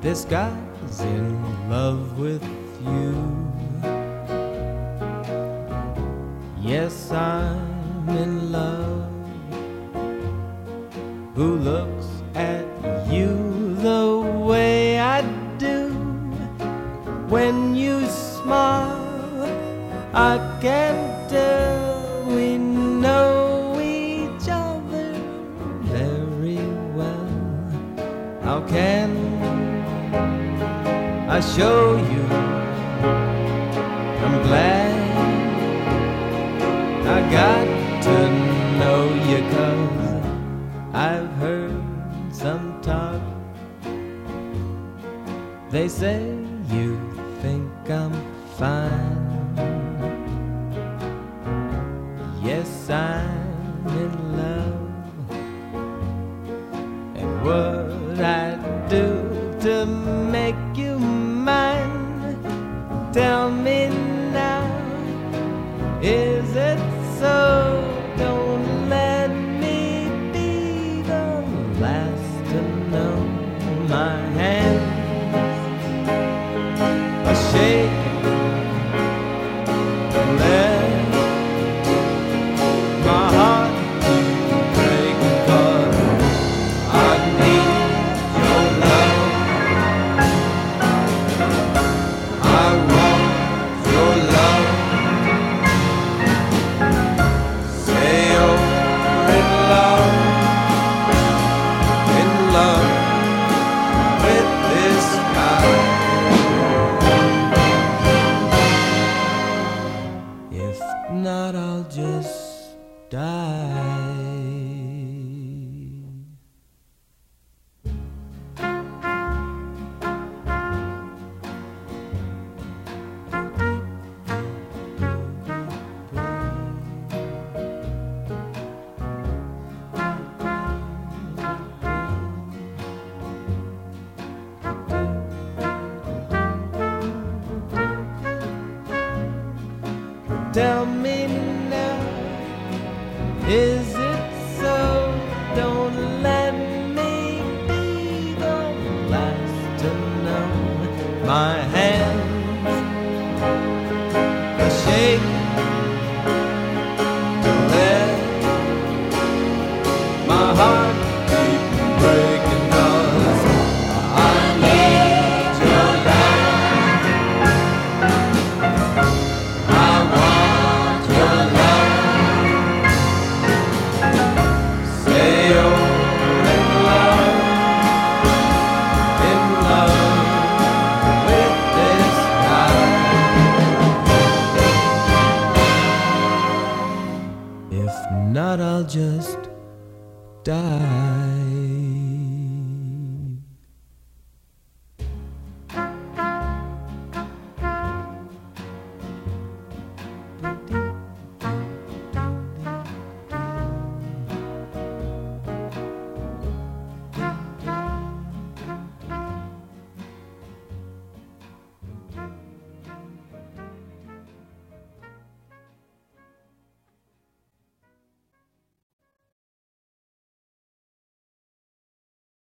This guy's in love with you. Yes, I'm in love. Who looks at you the way I do? When you smile, I can tell we know each other very well. How can I show you? I'm glad I got to know you, 'cause I've heard some talk. They say you think I'm fine. Yes, I'm in love. And what I do to make you mine? Tell me now, is it so? Don't let me be the last to know. My hands are shaking, don't let my heart break, 'cause I need your love. I want your love. Say you're in love with this guy. If not, I'll just die. Tell me now, is it so? Don't let me be the last to know. My hand